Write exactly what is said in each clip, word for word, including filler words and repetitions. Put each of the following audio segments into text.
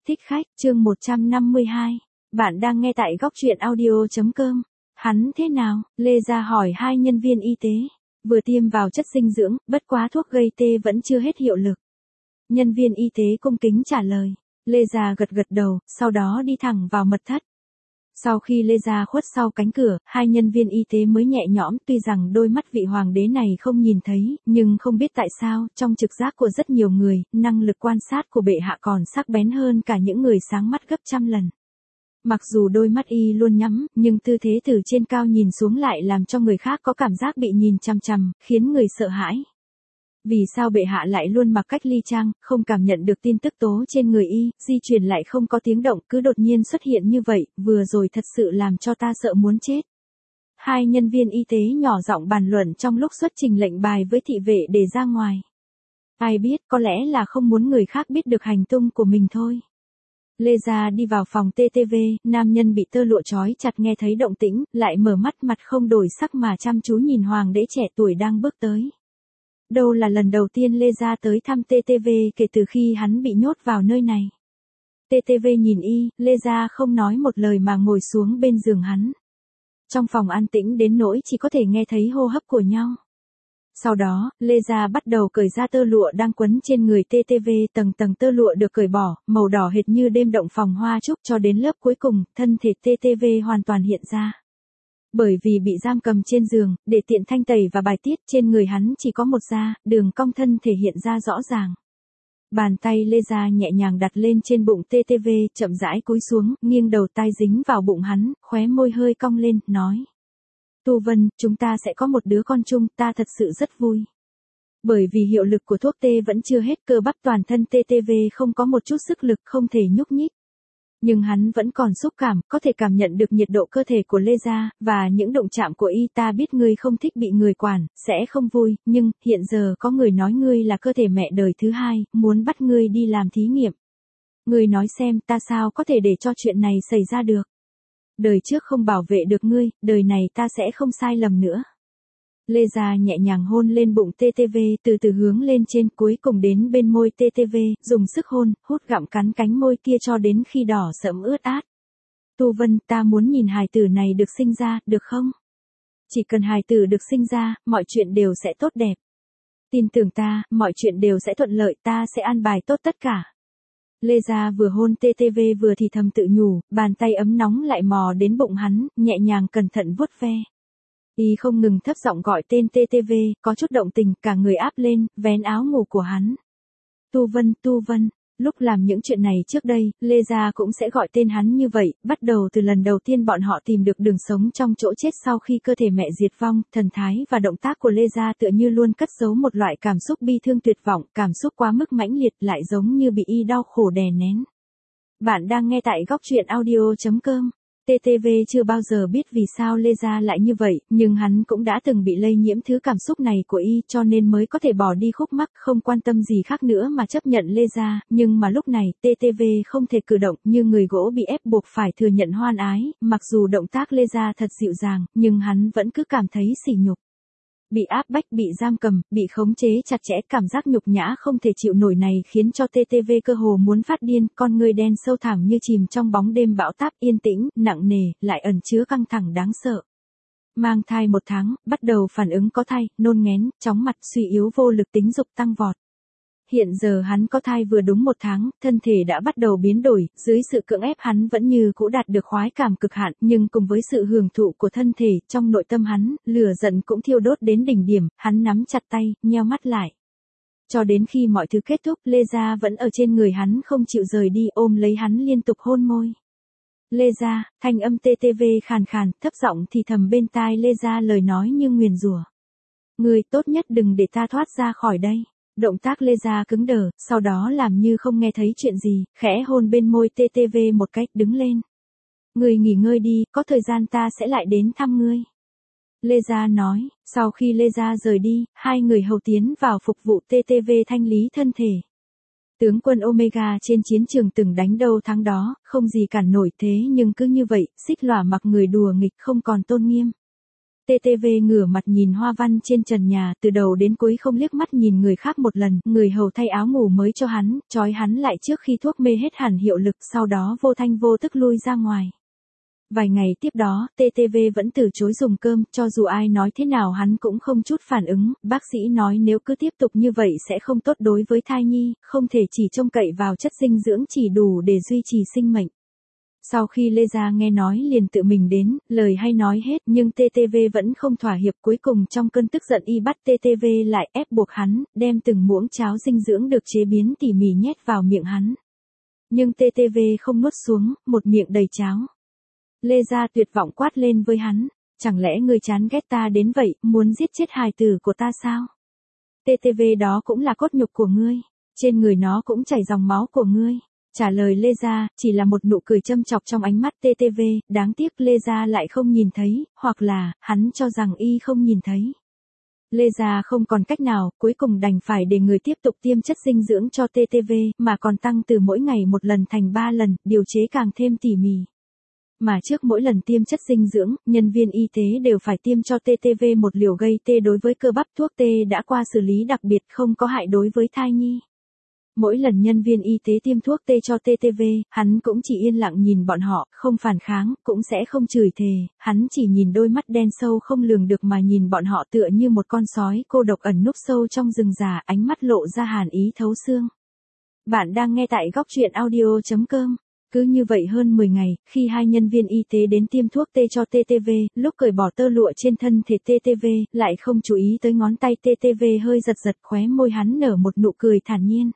Thích khách, chương một trăm năm mươi hai. Bạn đang nghe tại góc truyện audio chấm com. Hắn thế nào? Lê Gia hỏi hai nhân viên y tế. Vừa tiêm vào chất dinh dưỡng, bất quá thuốc gây tê vẫn chưa hết hiệu lực. Nhân viên y tế cung kính trả lời. Lê Gia gật gật đầu, sau đó đi thẳng vào mật thất. Sau khi Lê Gia khuất sau cánh cửa, hai nhân viên y tế mới nhẹ nhõm, tuy rằng đôi mắt vị hoàng đế này không nhìn thấy, nhưng không biết tại sao, trong trực giác của rất nhiều người, năng lực quan sát của bệ hạ còn sắc bén hơn cả những người sáng mắt gấp trăm lần. Mặc dù đôi mắt y luôn nhắm, nhưng tư thế từ trên cao nhìn xuống lại làm cho người khác có cảm giác bị nhìn chằm chằm, khiến người sợ hãi. Vì sao bệ hạ lại luôn mặc cách ly trang, không cảm nhận được tin tức tố trên người y, di chuyển lại không có tiếng động, cứ đột nhiên xuất hiện như vậy, vừa rồi thật sự làm cho ta sợ muốn chết. Hai nhân viên y tế nhỏ giọng bàn luận trong lúc xuất trình lệnh bài với thị vệ để ra ngoài. Ai biết, có lẽ là không muốn người khác biết được hành tung của mình thôi. Lê Gia đi vào phòng tê tê vê, nam nhân bị tơ lụa trói chặt nghe thấy động tĩnh, lại mở mắt mặt không đổi sắc mà chăm chú nhìn hoàng đế trẻ tuổi đang bước tới. Đâu là lần đầu tiên Lê Gia tới thăm tê tê vê kể từ khi hắn bị nhốt vào nơi này. tê tê vê nhìn y, Lê Gia không nói một lời mà ngồi xuống bên giường hắn. Trong phòng an tĩnh đến nỗi chỉ có thể nghe thấy hô hấp của nhau. Sau đó, Lê Gia bắt đầu cởi ra tơ lụa đang quấn trên người tê tê vê, tầng tầng tơ lụa được cởi bỏ, màu đỏ hệt như đêm động phòng hoa trúc cho đến lớp cuối cùng, thân thể tê tê vê hoàn toàn hiện ra. Bởi vì bị giam cầm trên giường, để tiện thanh tẩy và bài tiết, trên người hắn chỉ có một da, đường cong thân thể hiện ra rõ ràng. Bàn tay Lê Gia nhẹ nhàng đặt lên trên bụng tê tê vê, chậm rãi cúi xuống, nghiêng đầu tai dính vào bụng hắn, khóe môi hơi cong lên, nói. Tu Vân, chúng ta sẽ có một đứa con chung, ta thật sự rất vui. Bởi vì hiệu lực của thuốc tê vẫn chưa hết, cơ bắp toàn thân tê tê vê không có một chút sức lực, không thể nhúc nhích. Nhưng hắn vẫn còn xúc cảm, có thể cảm nhận được nhiệt độ cơ thể của Lê Gia, và những động chạm của y. Ta biết ngươi không thích bị người quản, sẽ không vui, nhưng, hiện giờ có người nói ngươi là cơ thể mẹ đời thứ hai, muốn bắt ngươi đi làm thí nghiệm. Ngươi nói xem, ta sao có thể để cho chuyện này xảy ra được. Đời trước không bảo vệ được ngươi, đời này ta sẽ không sai lầm nữa. Lê Gia nhẹ nhàng hôn lên bụng tê tê vê, từ từ hướng lên trên, cuối cùng đến bên môi tê tê vê, dùng sức hôn, hút gặm cắn cánh môi kia cho đến khi đỏ sẫm ướt át. Tu Vân, ta muốn nhìn hài tử này được sinh ra, được không? Chỉ cần hài tử được sinh ra, mọi chuyện đều sẽ tốt đẹp. Tin tưởng ta, mọi chuyện đều sẽ thuận lợi, ta sẽ an bài tốt tất cả. Lê Gia vừa hôn tê tê vê vừa thì thầm tự nhủ, bàn tay ấm nóng lại mò đến bụng hắn, nhẹ nhàng cẩn thận vuốt ve. Y không ngừng thấp giọng gọi tên tê tê vê, có chút động tình, cả người áp lên, vén áo ngủ của hắn. Tu Vân, Tu Vân. Lúc làm những chuyện này trước đây, Lê Gia cũng sẽ gọi tên hắn như vậy, bắt đầu từ lần đầu tiên bọn họ tìm được đường sống trong chỗ chết sau khi cơ thể mẹ diệt vong, thần thái và động tác của Lê Gia tựa như luôn cất giấu một loại cảm xúc bi thương tuyệt vọng, cảm xúc quá mức mãnh liệt lại giống như bị y đau khổ đè nén. Bạn đang nghe tại góc truyện audio chấm com. tê tê vê chưa bao giờ biết vì sao Lê Gia lại như vậy, nhưng hắn cũng đã từng bị lây nhiễm thứ cảm xúc này của y cho nên mới có thể bỏ đi khúc mắc, không quan tâm gì khác nữa mà chấp nhận Lê Gia, nhưng mà lúc này, tê tê vê không thể cử động, như người gỗ bị ép buộc phải thừa nhận hoan ái, mặc dù động tác Lê Gia thật dịu dàng, nhưng hắn vẫn cứ cảm thấy sỉ nhục. Bị áp bách, bị giam cầm, bị khống chế chặt chẽ, cảm giác nhục nhã không thể chịu nổi này khiến cho tê tê vê cơ hồ muốn phát điên, con người đen sâu thẳm như chìm trong bóng đêm bão táp, yên tĩnh, nặng nề, lại ẩn chứa căng thẳng đáng sợ. Mang thai một tháng, bắt đầu phản ứng có thai, nôn nghén, chóng mặt, suy yếu vô lực, tính dục tăng vọt. Hiện giờ hắn có thai vừa đúng một tháng, thân thể đã bắt đầu biến đổi, dưới sự cưỡng ép hắn vẫn như cũ đạt được khoái cảm cực hạn, nhưng cùng với sự hưởng thụ của thân thể, trong nội tâm hắn, lửa giận cũng thiêu đốt đến đỉnh điểm, hắn nắm chặt tay, nheo mắt lại. Cho đến khi mọi thứ kết thúc, Lê Gia vẫn ở trên người hắn không chịu rời đi, ôm lấy hắn liên tục hôn môi. Lê Gia, thanh âm tê tê vê khàn khàn, thấp giọng thì thầm bên tai Lê Gia lời nói như nguyền rủa. Ngươi tốt nhất đừng để ta thoát ra khỏi đây. Động tác Lê Gia cứng đờ, sau đó làm như không nghe thấy chuyện gì, khẽ hôn bên môi tê tê vê một cách, đứng lên. Ngươi nghỉ ngơi đi, có thời gian ta sẽ lại đến thăm ngươi. Lê Gia nói, sau khi Lê Gia rời đi, hai người hầu tiến vào phục vụ tê tê vê thanh lý thân thể. Tướng quân Omega trên chiến trường từng đánh đâu thắng đó, không gì cản nổi thế nhưng cứ như vậy, xích lỏa mặc người đùa nghịch không còn tôn nghiêm. tê tê vê ngửa mặt nhìn hoa văn trên trần nhà, từ đầu đến cuối không liếc mắt nhìn người khác một lần, người hầu thay áo ngủ mới cho hắn, trói hắn lại trước khi thuốc mê hết hẳn hiệu lực, sau đó vô thanh vô tức lui ra ngoài. Vài ngày tiếp đó, tê tê vê vẫn từ chối dùng cơm, cho dù ai nói thế nào hắn cũng không chút phản ứng, bác sĩ nói nếu cứ tiếp tục như vậy sẽ không tốt đối với thai nhi, không thể chỉ trông cậy vào chất dinh dưỡng chỉ đủ để duy trì sinh mệnh. Sau khi Lê Gia nghe nói liền tự mình đến, lời hay nói hết nhưng tê tê vê vẫn không thỏa hiệp, cuối cùng trong cơn tức giận y bắt tê tê vê lại ép buộc hắn, đem từng muỗng cháo dinh dưỡng được chế biến tỉ mỉ nhét vào miệng hắn. Nhưng tê tê vê không nuốt xuống, một miệng đầy cháo. Lê Gia tuyệt vọng quát lên với hắn, chẳng lẽ ngươi chán ghét ta đến vậy, muốn giết chết hài tử của ta sao? tê tê vê đó cũng là cốt nhục của ngươi, trên người nó cũng chảy dòng máu của ngươi. Trả lời Lê Gia, chỉ là một nụ cười châm chọc trong ánh mắt tê tê vê, đáng tiếc Lê Gia lại không nhìn thấy, hoặc là, hắn cho rằng y không nhìn thấy. Lê Gia không còn cách nào, cuối cùng đành phải để người tiếp tục tiêm chất dinh dưỡng cho tê tê vê, mà còn tăng từ mỗi ngày một lần thành ba lần, điều chế càng thêm tỉ mỉ. Mà trước mỗi lần tiêm chất dinh dưỡng, nhân viên y tế đều phải tiêm cho tê tê vê một liều gây tê đối với cơ bắp, thuốc tê đã qua xử lý đặc biệt không có hại đối với thai nhi. Mỗi lần nhân viên y tế tiêm thuốc tê cho tê tê vê, hắn cũng chỉ yên lặng nhìn bọn họ, không phản kháng, cũng sẽ không chửi thề, hắn chỉ nhìn đôi mắt đen sâu không lường được mà nhìn bọn họ tựa như một con sói cô độc ẩn núp sâu trong rừng già, ánh mắt lộ ra hàn ý thấu xương. Bạn đang nghe tại góc truyện audio chấm com. Cứ như vậy hơn mười ngày, khi hai nhân viên y tế đến tiêm thuốc tê cho tê tê vê, lúc cởi bỏ tơ lụa trên thân thể tê tê vê, lại không chú ý tới ngón tay tê tê vê hơi giật giật, khóe môi hắn nở một nụ cười thản nhiên.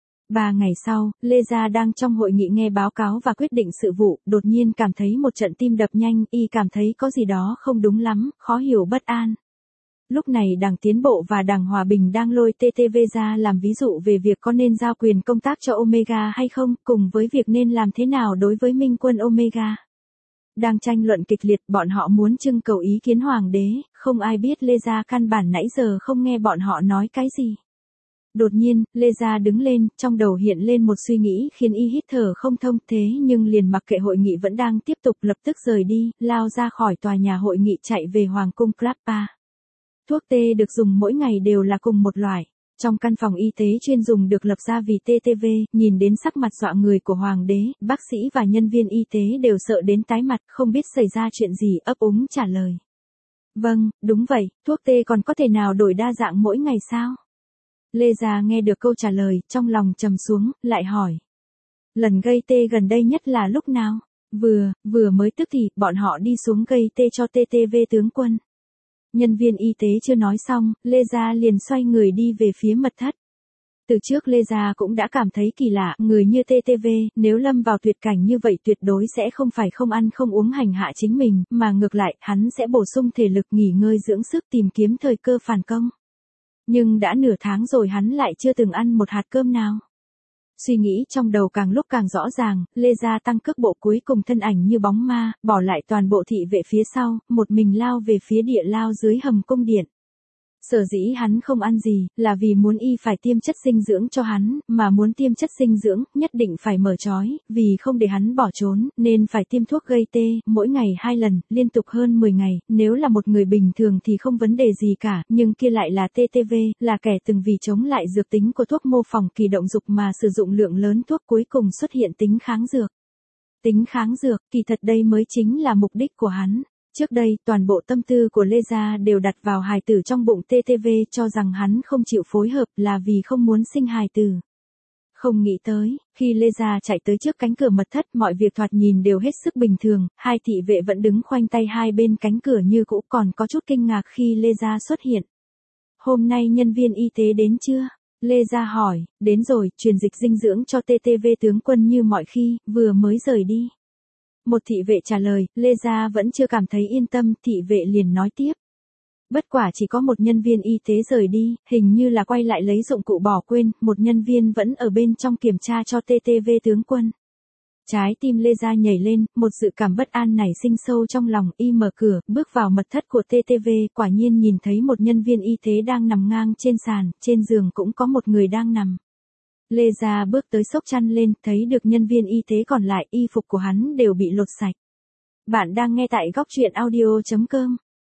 Ba ngày sau, Lê Gia đang trong hội nghị nghe báo cáo và quyết định sự vụ, đột nhiên cảm thấy một trận tim đập nhanh, y cảm thấy có gì đó không đúng lắm, khó hiểu bất an. Lúc này Đảng Tiến Bộ và Đảng Hòa Bình đang lôi tê tê vê ra làm ví dụ về việc có nên giao quyền công tác cho Omega hay không, cùng với việc nên làm thế nào đối với Minh Quân Omega. Đang tranh luận kịch liệt, bọn họ muốn trưng cầu ý kiến Hoàng đế, không ai biết Lê Gia căn bản nãy giờ không nghe bọn họ nói cái gì. Đột nhiên, Lê Gia đứng lên, trong đầu hiện lên một suy nghĩ khiến y hít thở không thông, thế nhưng liền mặc kệ hội nghị vẫn đang tiếp tục, lập tức rời đi, lao ra khỏi tòa nhà hội nghị chạy về Hoàng cung Krapa. Thuốc tê được dùng mỗi ngày đều là cùng một loại. Trong căn phòng y tế chuyên dùng được lập ra vì tê tê vê, nhìn đến sắc mặt dọa người của Hoàng đế, bác sĩ và nhân viên y tế đều sợ đến tái mặt, không biết xảy ra chuyện gì, ấp úng trả lời. Vâng, đúng vậy, thuốc tê còn có thể nào đổi đa dạng mỗi ngày sao? Lê Gia nghe được câu trả lời, trong lòng trầm xuống, lại hỏi. Lần gây tê gần đây nhất là lúc nào? Vừa, vừa mới tức thì, bọn họ đi xuống gây tê cho tê tê vê tướng quân. Nhân viên y tế chưa nói xong, Lê Gia liền xoay người đi về phía mật thất. Từ trước Lê Gia cũng đã cảm thấy kỳ lạ, người như tê tê vê, nếu lâm vào tuyệt cảnh như vậy tuyệt đối sẽ không phải không ăn không uống hành hạ chính mình, mà ngược lại, hắn sẽ bổ sung thể lực nghỉ ngơi dưỡng sức tìm kiếm thời cơ phản công. Nhưng đã nửa tháng rồi hắn lại chưa từng ăn một hạt cơm nào. Suy nghĩ trong đầu càng lúc càng rõ ràng, Lê Gia tăng cước bộ, cuối cùng thân ảnh như bóng ma, bỏ lại toàn bộ thị vệ phía sau, một mình lao về phía địa lao dưới hầm cung điện. Sở dĩ hắn không ăn gì, là vì muốn y phải tiêm chất dinh dưỡng cho hắn, mà muốn tiêm chất dinh dưỡng, nhất định phải mở trói, vì không để hắn bỏ trốn, nên phải tiêm thuốc gây tê, mỗi ngày hai lần, liên tục hơn mười ngày, nếu là một người bình thường thì không vấn đề gì cả, nhưng kia lại là tê tê vê, là kẻ từng vì chống lại dược tính của thuốc mô phỏng kỳ động dục mà sử dụng lượng lớn thuốc, cuối cùng xuất hiện tính kháng dược. Tính kháng dược, kỳ thật đây mới chính là mục đích của hắn. Trước đây, toàn bộ tâm tư của Lê Gia đều đặt vào hài tử trong bụng tê tê vê, cho rằng hắn không chịu phối hợp là vì không muốn sinh hài tử. Không nghĩ tới, khi Lê Gia chạy tới trước cánh cửa mật thất, mọi việc thoạt nhìn đều hết sức bình thường, hai thị vệ vẫn đứng khoanh tay hai bên cánh cửa như cũ, còn có chút kinh ngạc khi Lê Gia xuất hiện. Hôm nay nhân viên y tế đến chưa? Lê Gia hỏi. Đến rồi, truyền dịch dinh dưỡng cho tê tê vê tướng quân như mọi khi, vừa mới rời đi. Một thị vệ trả lời, Lê Gia vẫn chưa cảm thấy yên tâm, thị vệ liền nói tiếp. Bất quả chỉ có một nhân viên y tế rời đi, hình như là quay lại lấy dụng cụ bỏ quên, một nhân viên vẫn ở bên trong kiểm tra cho tê tê vê tướng quân. Trái tim Lê Gia nhảy lên, một dự cảm bất an nảy sinh sâu trong lòng, y mở cửa, bước vào mật thất của tê tê vê, quả nhiên nhìn thấy một nhân viên y tế đang nằm ngang trên sàn, trên giường cũng có một người đang nằm. Lê Gia bước tới xốc chăn lên, thấy được nhân viên y tế còn lại, y phục của hắn đều bị lột sạch. Bạn đang nghe tại góc truyện audio chấm com.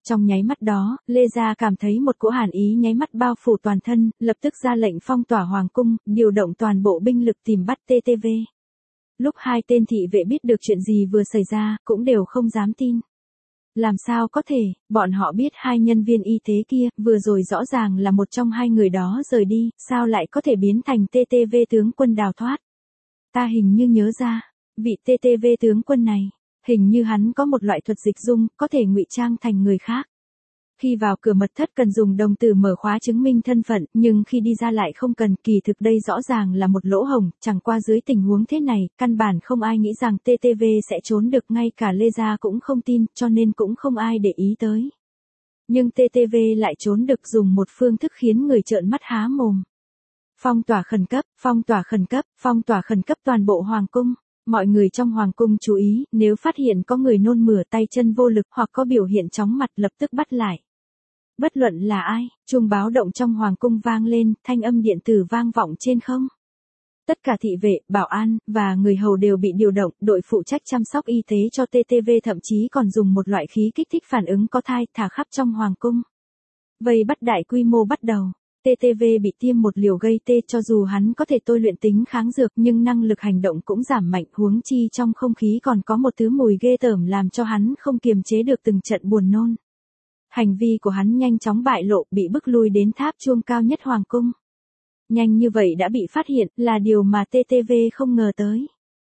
Trong nháy mắt đó, Lê Gia cảm thấy một cỗ hàn ý nháy mắt bao phủ toàn thân, lập tức ra lệnh phong tỏa hoàng cung, điều động toàn bộ binh lực tìm bắt tê tê vê. Lúc hai tên thị vệ biết được chuyện gì vừa xảy ra, cũng đều không dám tin. Làm sao có thể, bọn họ biết hai nhân viên y tế kia, vừa rồi rõ ràng là một trong hai người đó rời đi, sao lại có thể biến thành tê tê vê tướng quân đào thoát. Ta hình như nhớ ra, vị tê tê vê tướng quân này, hình như hắn có một loại thuật dịch dung, có thể ngụy trang thành người khác. Khi vào cửa mật thất cần dùng đồng tử mở khóa chứng minh thân phận, nhưng khi đi ra lại không cần, kỳ thực đây rõ ràng là một lỗ hổng, chẳng qua dưới tình huống thế này, căn bản không ai nghĩ rằng tê tê vê sẽ trốn được, ngay cả Lê Gia cũng không tin, cho nên cũng không ai để ý tới. Nhưng tê tê vê lại trốn được dùng một phương thức khiến người trợn mắt há mồm. Phong tỏa khẩn cấp, phong tỏa khẩn cấp, phong tỏa khẩn cấp toàn bộ hoàng cung. Mọi người trong hoàng cung chú ý, nếu phát hiện có người nôn mửa tay chân vô lực hoặc có biểu hiện chóng mặt lập tức bắt lại. Bất luận là ai, chuông báo động trong hoàng cung vang lên, thanh âm điện tử vang vọng trên không. Tất cả thị vệ, bảo an, và người hầu đều bị điều động, đội phụ trách chăm sóc y tế cho tê tê vê thậm chí còn dùng một loại khí kích thích phản ứng có thai thả khắp trong hoàng cung. Vây bắt đại quy mô bắt đầu. tê tê vê bị tiêm một liều gây tê, cho dù hắn có thể tôi luyện tính kháng dược nhưng năng lực hành động cũng giảm mạnh, huống chi trong không khí còn có một thứ mùi ghê tởm làm cho hắn không kiềm chế được từng trận buồn nôn. Hành vi của hắn nhanh chóng bại lộ, bị bức lui đến tháp chuông cao nhất hoàng cung. Nhanh như vậy đã bị phát hiện, là điều mà tê tê vê không ngờ tới.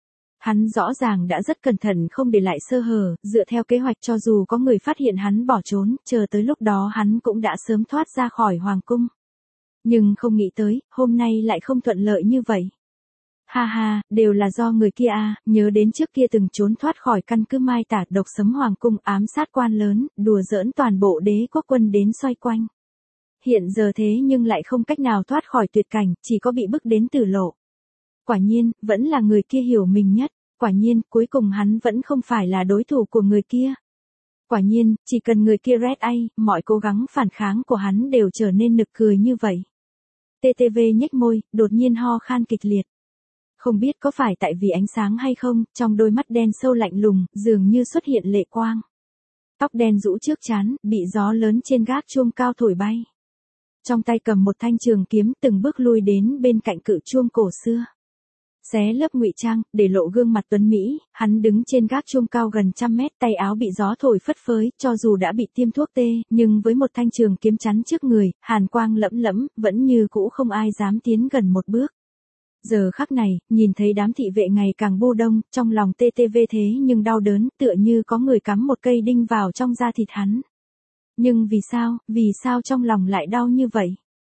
Hắn rõ ràng đã rất cẩn thận không để lại sơ hở, dựa theo kế hoạch cho dù có người phát hiện hắn bỏ trốn, chờ tới lúc đó hắn cũng đã sớm thoát ra khỏi hoàng cung. Nhưng không nghĩ tới, hôm nay lại không thuận lợi như vậy. Ha ha, đều là do người kia à, nhớ đến trước kia từng trốn thoát khỏi căn cứ mai tả độc sấm hoàng cung ám sát quan lớn, đùa giỡn toàn bộ đế quốc quân đến xoay quanh. Hiện giờ thế nhưng lại không cách nào thoát khỏi tuyệt cảnh, chỉ có bị bức đến tử lộ. Quả nhiên, vẫn là người kia hiểu mình nhất, quả nhiên, cuối cùng hắn vẫn không phải là đối thủ của người kia. Quả nhiên, chỉ cần người kia Red A, mọi cố gắng phản kháng của hắn đều trở nên nực cười như vậy. tê tê vê nhếch môi, đột nhiên ho khan kịch liệt. Không biết có phải tại vì ánh sáng hay không, trong đôi mắt đen sâu lạnh lùng, dường như xuất hiện lệ quang. Tóc đen rũ trước trán, bị gió lớn trên gác chuông cao thổi bay. Trong tay cầm một thanh trường kiếm, từng bước lui đến bên cạnh cự chuông cổ xưa. Xé lớp ngụy trang, để lộ gương mặt tuấn Mỹ, hắn đứng trên gác chuông cao gần trăm mét, tay áo bị gió thổi phất phới, cho dù đã bị tiêm thuốc tê, nhưng với một thanh trường kiếm chắn trước người, hàn quang lẫm lẫm, vẫn như cũ không ai dám tiến gần một bước. Giờ khắc này, nhìn thấy đám thị vệ ngày càng bu đông, trong lòng tê tê vê thế nhưng đau đớn, tựa như có người cắm một cây đinh vào trong da thịt hắn. Nhưng vì sao, vì sao trong lòng lại đau như vậy?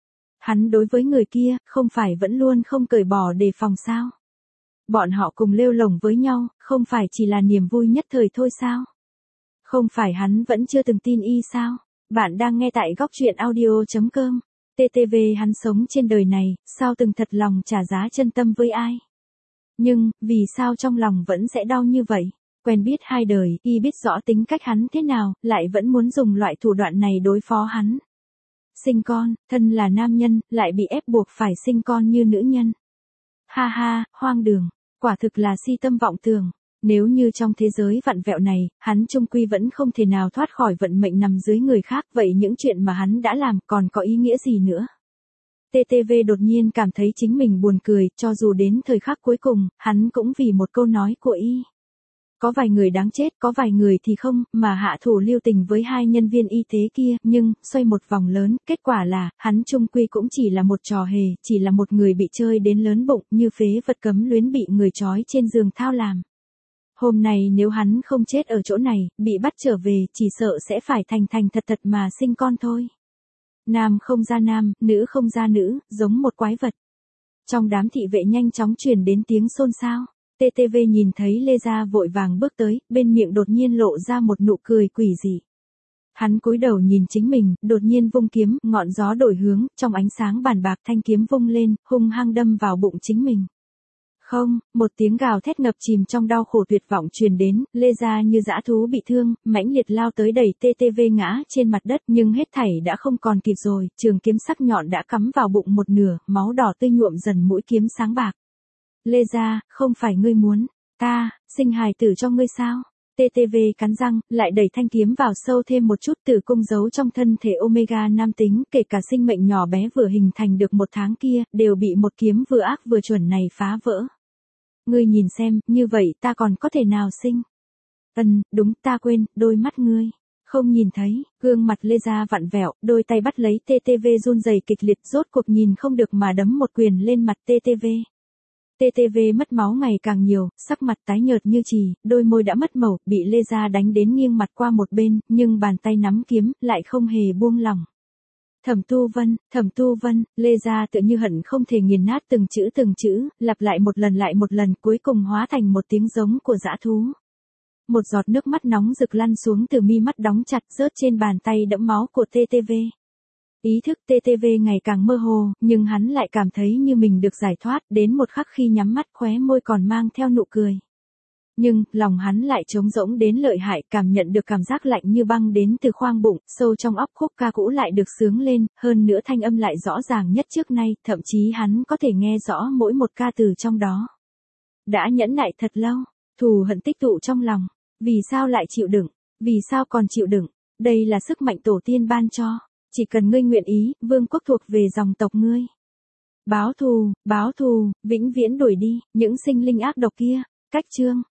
Hắn đối với người kia, không phải vẫn luôn không cởi bỏ đề phòng sao? Bọn họ cùng lêu lổng với nhau, không phải chỉ là niềm vui nhất thời thôi sao? Không phải hắn vẫn chưa từng tin y sao? Bạn đang nghe tại góc truyện audio chấm com. tê tê vê hắn sống trên đời này, sao từng thật lòng trả giá chân tâm với ai? Nhưng, vì sao trong lòng vẫn sẽ đau như vậy? Quen biết hai đời, y biết rõ tính cách hắn thế nào, lại vẫn muốn dùng loại thủ đoạn này đối phó hắn. Sinh con, thân là nam nhân, lại bị ép buộc phải sinh con như nữ nhân. Ha ha, hoang đường, quả thực là si tâm vọng tưởng. Nếu như trong thế giới vặn vẹo này, hắn chung quy vẫn không thể nào thoát khỏi vận mệnh nằm dưới người khác, vậy những chuyện mà hắn đã làm còn có ý nghĩa gì nữa? tê tê vê đột nhiên cảm thấy chính mình buồn cười, cho dù đến thời khắc cuối cùng, hắn cũng vì một câu nói của y. Có vài người đáng chết, có vài người thì không, mà hạ thủ lưu tình với hai nhân viên y tế kia, nhưng, xoay một vòng lớn, kết quả là, hắn chung quy cũng chỉ là một trò hề, chỉ là một người bị chơi đến lớn bụng, như phế vật cấm luyến bị người trói trên giường thao làm. Hôm nay nếu hắn không chết ở chỗ này, bị bắt trở về, chỉ sợ sẽ phải thành thành thật thật mà sinh con thôi. Nam không ra nam, nữ không ra nữ, giống một quái vật. Trong đám thị vệ nhanh chóng truyền đến tiếng xôn xao. tê tê vê nhìn thấy Lê Gia vội vàng bước tới, bên miệng đột nhiên lộ ra một nụ cười quỷ dị. Hắn cúi đầu nhìn chính mình, đột nhiên vung kiếm, ngọn gió đổi hướng, trong ánh sáng bàn bạc thanh kiếm vung lên, hung hăng đâm vào bụng chính mình. Không, một tiếng gào thét ngập chìm trong đau khổ tuyệt vọng truyền đến, Lê Gia như dã thú bị thương, mãnh liệt lao tới đẩy tê tê vê ngã trên mặt đất, nhưng hết thảy đã không còn kịp rồi, trường kiếm sắc nhọn đã cắm vào bụng một nửa, máu đỏ tươi nhuộm dần mũi kiếm sáng bạc. Lê Gia, không phải ngươi muốn, ta, sinh hài tử cho ngươi sao? tê tê vê cắn răng, lại đẩy thanh kiếm vào sâu thêm một chút, tử cung giấu trong thân thể Omega nam tính, kể cả sinh mệnh nhỏ bé vừa hình thành được một tháng kia, đều bị một kiếm vừa ác vừa chuẩn này phá vỡ. Ngươi nhìn xem, như vậy ta còn có thể nào sinh? Ừm, đúng, ta quên, đôi mắt ngươi không nhìn thấy. Gương mặt Lê Gia vặn vẹo, đôi tay bắt lấy tê tê vê run rẩy kịch liệt, rốt cuộc nhìn không được mà đấm một quyền lên mặt tê tê vê. tê tê vê mất máu ngày càng nhiều, sắc mặt tái nhợt như chì, đôi môi đã mất màu, bị Lê Gia đánh đến nghiêng mặt qua một bên, nhưng bàn tay nắm kiếm lại không hề buông lỏng. Thẩm Tu Vân, Thẩm Tu Vân, Lê Gia tựa như hận không thể nghiền nát từng chữ từng chữ, lặp lại một lần lại một lần, cuối cùng hóa thành một tiếng giống của dã thú. Một giọt nước mắt nóng rực lăn xuống từ mi mắt đóng chặt, rớt trên bàn tay đẫm máu của tê tê vê. Ý thức tê tê vê ngày càng mơ hồ, nhưng hắn lại cảm thấy như mình được giải thoát, đến một khắc khi nhắm mắt khóe môi còn mang theo nụ cười. Nhưng, lòng hắn lại trống rỗng đến lợi hại, cảm nhận được cảm giác lạnh như băng đến từ khoang bụng, sâu trong óc khúc ca cũ lại được xướng lên, hơn nữa thanh âm lại rõ ràng nhất trước nay, thậm chí hắn có thể nghe rõ mỗi một ca từ trong đó. Đã nhẫn nại thật lâu, thù hận tích tụ trong lòng, vì sao lại chịu đựng, vì sao còn chịu đựng, đây là sức mạnh tổ tiên ban cho, chỉ cần ngươi nguyện ý, vương quốc thuộc về dòng tộc ngươi. Báo thù, báo thù, vĩnh viễn đuổi đi, những sinh linh ác độc kia. Cách chương